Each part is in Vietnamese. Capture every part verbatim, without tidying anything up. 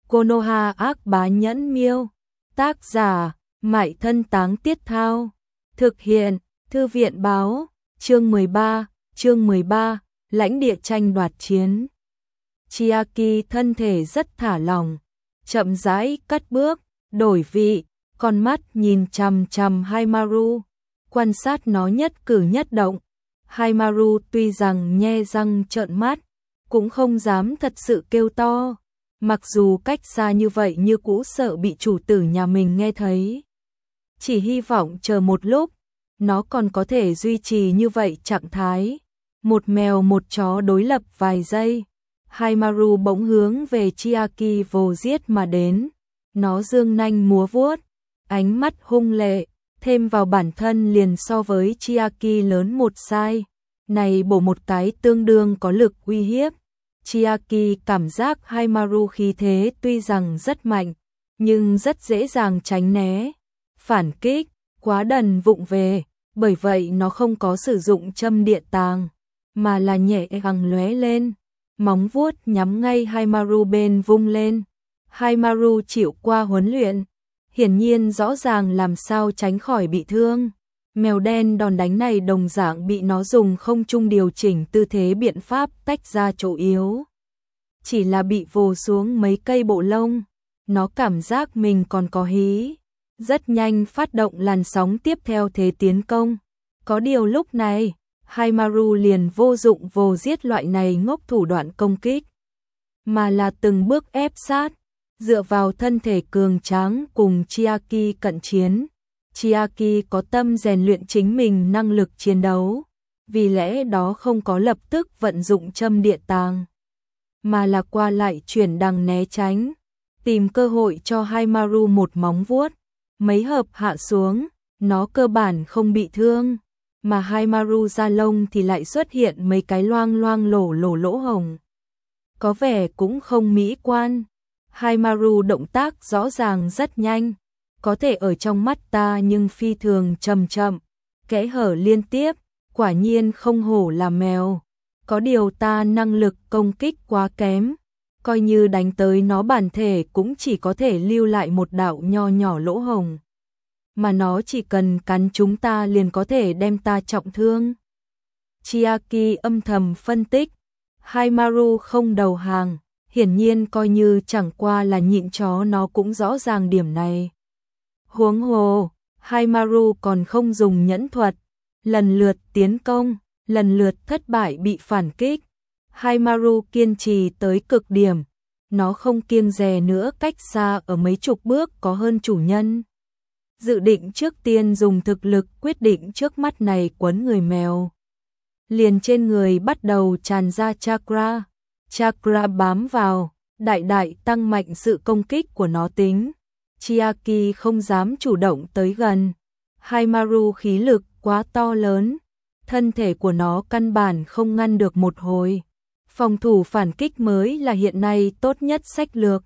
Konoha ác bá nhẫn miêu. Tác giả, Mại Thân Táng Tiết Thao. Thực hiện, Thư viện báo. Chương mười ba, chương mười ba, lãnh địa tranh đoạt chiến. Chiaki thân thể rất thả lỏng, chậm rãi cất bước, đổi vị, con mắt nhìn chằm chằm Haimaru, quan sát nó nhất cử nhất động. Haimaru tuy rằng nhe răng trợn mắt, cũng không dám thật sự kêu to, mặc dù cách xa như vậy như cũ sợ bị chủ tử nhà mình nghe thấy. Chỉ hy vọng chờ một lúc, nó còn có thể duy trì như vậy trạng thái. Một mèo một chó đối lập vài giây, Haimaru bỗng hướng về Chiaki vồ giết mà đến. Nó dương nanh múa vuốt, ánh mắt hung lệ, thêm vào bản thân liền so với Chiaki lớn một size. Này bổ một cái tương đương có lực uy hiếp. Chiaki cảm giác Haimaru khí thế tuy rằng rất mạnh, nhưng rất dễ dàng tránh né, phản kích, quá đần vụng về, bởi vậy nó không có sử dụng châm địa tàng, mà là nhẹ gằng lóe lên, móng vuốt nhắm ngay Haimaru bên vung lên. Haimaru chịu qua huấn luyện, hiển nhiên rõ ràng làm sao tránh khỏi bị thương. Mèo đen đòn đánh này đồng dạng bị nó dùng không trung điều chỉnh tư thế biện pháp tách ra chỗ yếu. Chỉ là bị vồ xuống mấy cây bộ lông, nó cảm giác mình còn có hí. Rất nhanh phát động làn sóng tiếp theo thế tiến công. Có điều lúc này, Haimaru liền vô dụng vồ giết loại này ngốc thủ đoạn công kích, mà là từng bước ép sát, dựa vào thân thể cường tráng cùng Chiaki cận chiến. Chiaki có tâm rèn luyện chính mình năng lực chiến đấu, vì lẽ đó không có lập tức vận dụng châm địa tàng, mà là qua lại chuyển đằng né tránh, tìm cơ hội cho Haimaru một móng vuốt. Mấy hợp hạ xuống, nó cơ bản không bị thương, mà Haimaru da lông thì lại xuất hiện mấy cái loang loang lổ lổ lỗ hồng. Có vẻ cũng không mỹ quan. Haimaru động tác rõ ràng rất nhanh, có thể ở trong mắt ta nhưng phi thường chậm chậm, kẽ hở liên tiếp, quả nhiên không hổ là mèo. Có điều ta năng lực công kích quá kém, coi như đánh tới nó bản thể cũng chỉ có thể lưu lại một đạo nho nhỏ lỗ hồng, mà nó chỉ cần cắn chúng ta liền có thể đem ta trọng thương. Chiaki âm thầm phân tích, Haimaru không đầu hàng, hiển nhiên coi như chẳng qua là nhịn chó nó cũng rõ ràng điểm này. Huống hồ, Haimaru còn không dùng nhẫn thuật, lần lượt tiến công, lần lượt thất bại bị phản kích. Haimaru kiên trì tới cực điểm, nó không kiêng dè nữa cách xa ở mấy chục bước có hơn chủ nhân. Dự định trước tiên dùng thực lực quyết định trước mắt này quấn người mèo. Liền trên người bắt đầu tràn ra chakra, chakra bám vào, đại đại tăng mạnh sự công kích của nó tính. Chiaki không dám chủ động tới gần. Haimaru khí lực quá to lớn, thân thể của nó căn bản không ngăn được một hồi. Phòng thủ phản kích mới là hiện nay tốt nhất sách lược.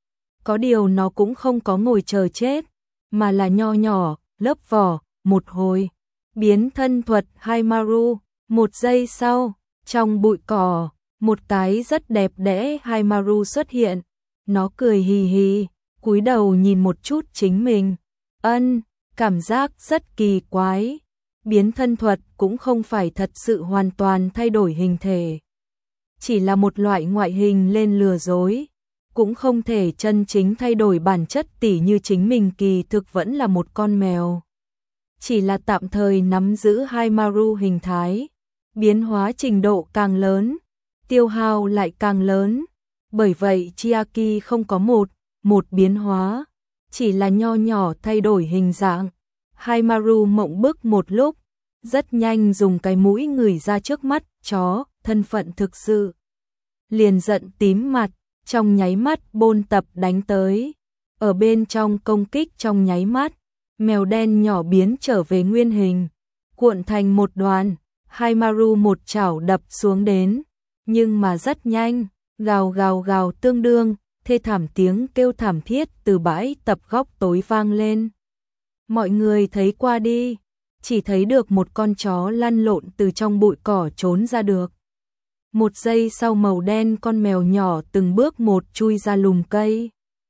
Có điều nó cũng không có ngồi chờ chết, mà là nho nhỏ, lớp vỏ, một hồi. Biến thân thuật Haimaru, một giây sau, trong bụi cỏ, một cái rất đẹp đẽ Haimaru xuất hiện. Nó cười hì hì, cúi đầu nhìn một chút chính mình. Ân, cảm giác rất kỳ quái. Biến thân thuật cũng không phải thật sự hoàn toàn thay đổi hình thể, chỉ là một loại ngoại hình lên lừa dối, cũng không thể chân chính thay đổi bản chất, tỉ như chính mình kỳ thực vẫn là một con mèo. Chỉ là tạm thời nắm giữ Haimaru hình thái, biến hóa trình độ càng lớn, tiêu hao lại càng lớn. Bởi vậy Chiaki không có một, một biến hóa, chỉ là nho nhỏ thay đổi hình dạng. Haimaru mộng bức một lúc, rất nhanh dùng cái mũi ngửi ra trước mắt chó, thân phận thực sự. Liền giận tím mặt, trong nháy mắt bôn tập đánh tới. Ở bên trong công kích trong nháy mắt, mèo đen nhỏ biến trở về nguyên hình, cuộn thành một đoàn. Haimaru một chảo đập xuống đến, nhưng mà rất nhanh, gào gào gào tương đương, thê thảm tiếng kêu thảm thiết từ bãi tập góc tối vang lên. Mọi người thấy qua đi, chỉ thấy được một con chó lăn lộn từ trong bụi cỏ trốn ra được. Một giây sau màu đen con mèo nhỏ từng bước một chui ra lùm cây.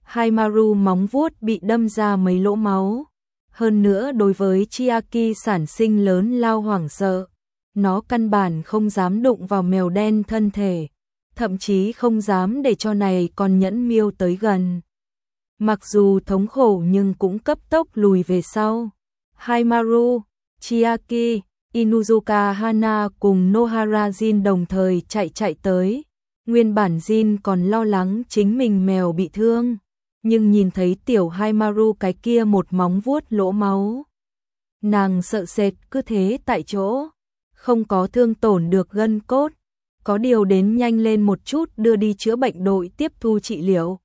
Haimaru móng vuốt bị đâm ra mấy lỗ máu. Hơn nữa đối với Chiaki sản sinh lớn lao hoảng sợ, nó căn bản không dám đụng vào mèo đen thân thể, thậm chí không dám để cho này con nhẫn miêu tới gần. Mặc dù thống khổ nhưng cũng cấp tốc lùi về sau. Haimaru, Chiaki, Inuzuka Hana cùng Nohara Jin đồng thời chạy chạy tới. Nguyên bản Jin còn lo lắng chính mình mèo bị thương, nhưng nhìn thấy tiểu Haimaru cái kia một móng vuốt lỗ máu, nàng sợ sệt cứ thế tại chỗ, không có thương tổn được gân cốt, có điều đến nhanh lên một chút đưa đi chữa bệnh đội tiếp thu trị liệu.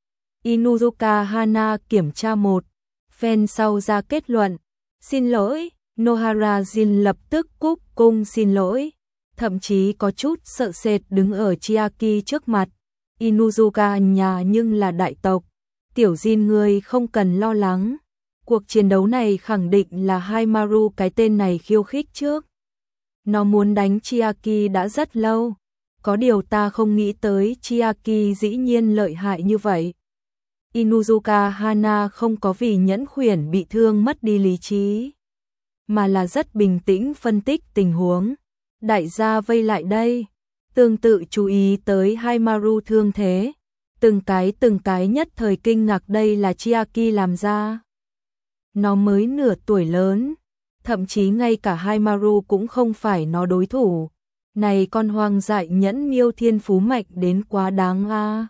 Inuzuka Hana kiểm tra một phen sau ra kết luận, xin lỗi. Nohara Jin lập tức cúc cung xin lỗi, thậm chí có chút sợ sệt đứng ở Chiaki trước mặt. Inuzuka nhà nhưng là đại tộc, tiểu Jin ngươi không cần lo lắng, cuộc chiến đấu này khẳng định là Haimaru cái tên này khiêu khích trước. Nó muốn đánh Chiaki đã rất lâu, có điều ta không nghĩ tới Chiaki dĩ nhiên lợi hại như vậy. Inuzuka Hana không có vì nhẫn khuyển bị thương mất đi lý trí, mà là rất bình tĩnh phân tích tình huống. Đại gia vây lại đây, tương tự chú ý tới Haimaru thương thế, từng cái từng cái nhất thời kinh ngạc đây là Chiaki làm ra. Nó mới nửa tuổi lớn, thậm chí ngay cả Haimaru cũng không phải nó đối thủ. Này con hoang dại nhẫn miêu thiên phú mạnh đến quá đáng a. À.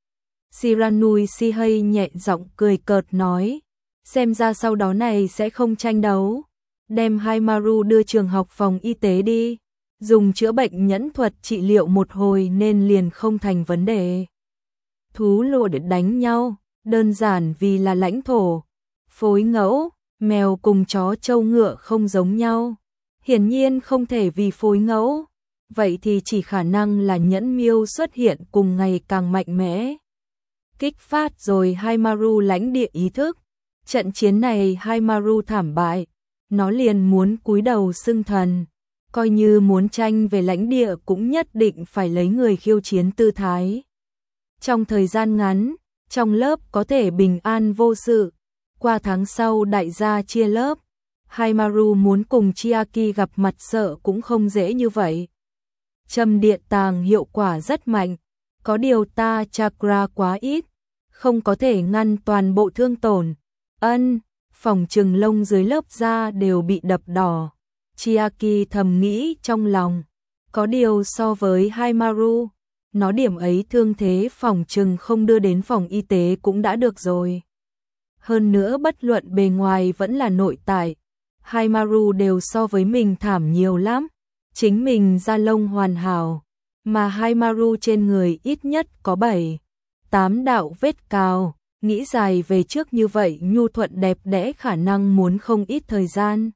Shiranui Shihei nhẹ giọng cười cợt nói, xem ra sau đó này sẽ không tranh đấu. Đem Haimaru đưa trường học phòng y tế đi, dùng chữa bệnh nhẫn thuật trị liệu một hồi nên liền không thành vấn đề. Thú lùa để đánh nhau, đơn giản vì là lãnh thổ. Phối ngẫu, mèo cùng chó trâu ngựa không giống nhau. Hiển nhiên không thể vì phối ngẫu, vậy thì chỉ khả năng là nhẫn miêu xuất hiện cùng ngày càng mạnh mẽ. Kích phát rồi Haimaru lãnh địa ý thức. Trận chiến này Haimaru thảm bại, nó liền muốn cúi đầu xưng thần, coi như muốn tranh về lãnh địa cũng nhất định phải lấy người khiêu chiến tư thái. Trong thời gian ngắn, trong lớp có thể bình an vô sự, qua tháng sau đại gia chia lớp, Haimaru muốn cùng Chiaki gặp mặt sợ cũng không dễ như vậy. Châm điện tàng hiệu quả rất mạnh, có điều ta chakra quá ít, không có thể ngăn toàn bộ thương tổn. Ân, phòng trừng lông dưới lớp da đều bị đập đỏ. Chiaki thầm nghĩ trong lòng, có điều so với Haimaru, nó điểm ấy thương thế phòng trừng không đưa đến phòng y tế cũng đã được rồi. Hơn nữa bất luận bề ngoài vẫn là nội tại, Haimaru đều so với mình thảm nhiều lắm. Chính mình da lông hoàn hảo, mà Haimaru trên người ít nhất có bảy, tám đạo vết cào, nghĩ dài về trước như vậy nhu thuận đẹp đẽ khả năng muốn không ít thời gian.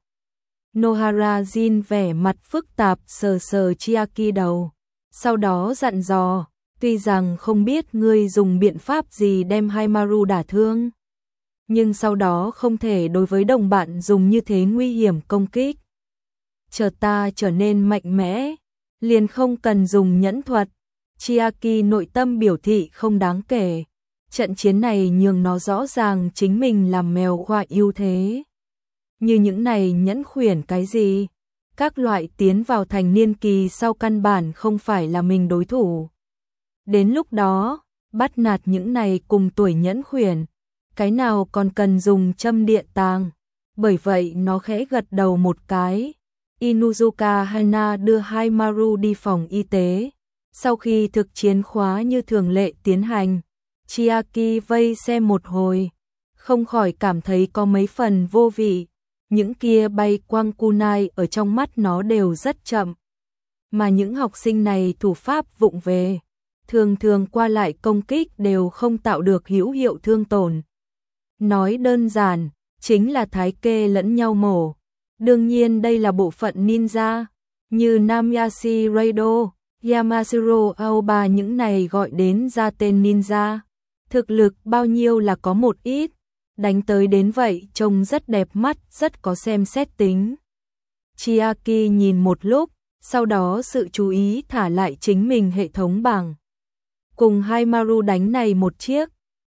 Nohara Jin vẻ mặt phức tạp sờ sờ Chiaki đầu, sau đó dặn dò, tuy rằng không biết ngươi dùng biện pháp gì đem Haimaru đả thương, nhưng sau đó không thể đối với đồng bạn dùng như thế nguy hiểm công kích. Chờ ta trở nên mạnh mẽ, liền không cần dùng nhẫn thuật. Chiaki nội tâm biểu thị không đáng kể. Trận chiến này nhường nó rõ ràng chính mình làm mèo khoa ưu thế. Như những này nhẫn khuyển cái gì? Các loại tiến vào thành niên kỳ sau căn bản không phải là mình đối thủ. Đến lúc đó, bắt nạt những này cùng tuổi nhẫn khuyển, cái nào còn cần dùng châm điện tàng. Bởi vậy nó khẽ gật đầu một cái. Inuzuka Hana đưa Haimaru đi phòng y tế. Sau khi thực chiến khóa như thường lệ tiến hành, Chiaki vây xem một hồi, không khỏi cảm thấy có mấy phần vô vị. Những kia bay quang kunai ở trong mắt nó đều rất chậm. Mà những học sinh này thủ pháp vụng về, thường thường qua lại công kích đều không tạo được hữu hiệu thương tổn. Nói đơn giản, chính là thái kê lẫn nhau mổ. Đương nhiên đây là bộ phận ninja, như Namayashi Raido, Yamashiro Aoba những này gọi đến ra tên ninja. Thực lực bao nhiêu là có một ít, đánh tới đến vậy trông rất đẹp mắt, rất có xem xét tính. Chiaki nhìn một lúc, sau đó sự chú ý thả lại chính mình hệ thống bảng. Cùng Haimaru đánh này một chiếc,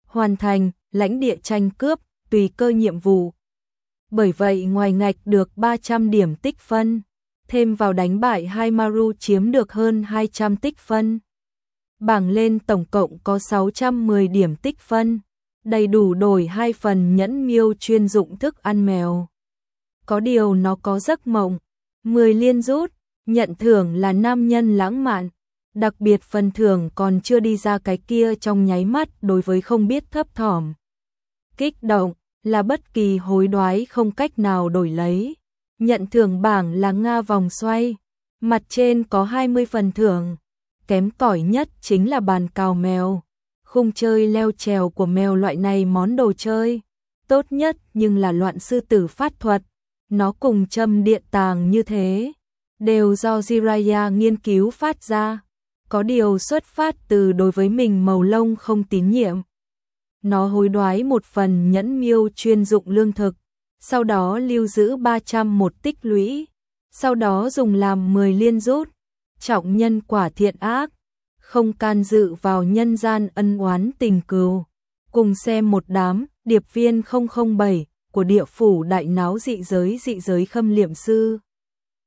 hoàn thành lãnh địa tranh cướp, tùy cơ nhiệm vụ. Bởi vậy ngoài ngạch được ba trăm điểm tích phân, thêm vào đánh bại Haimaru chiếm được hơn hai trăm tích phân. Bảng lên tổng cộng có sáu trăm mười điểm tích phân, đầy đủ đổi hai phần nhẫn miêu chuyên dụng thức ăn mèo. Có điều nó có giấc mộng, mười liên rút, nhận thưởng là nam nhân lãng mạn, đặc biệt phần thưởng còn chưa đi ra cái kia trong nháy mắt đối với không biết thấp thỏm. Kích động là bất kỳ hối đoái không cách nào đổi lấy. Nhận thưởng bảng là Nga vòng xoay, mặt trên có hai mươi phần thưởng, kém cỏi nhất chính là bàn cào mèo. Khung chơi leo trèo của mèo loại này món đồ chơi tốt nhất nhưng là loạn sư tử phát thuật, nó cùng châm điện tàng như thế, đều do Jiraiya nghiên cứu phát ra, có điều xuất phát từ đối với mình màu lông không tín nhiệm. Nó hối đoái một phần nhẫn miêu chuyên dụng lương thực, sau đó lưu giữ ba trăm một tích lũy, sau đó dùng làm mười liên rút, trọng nhân quả thiện ác, không can dự vào nhân gian ân oán tình cừu. Cùng xem một đám điệp viên không không bảy của địa phủ đại náo dị giới dị giới khâm liệm sư.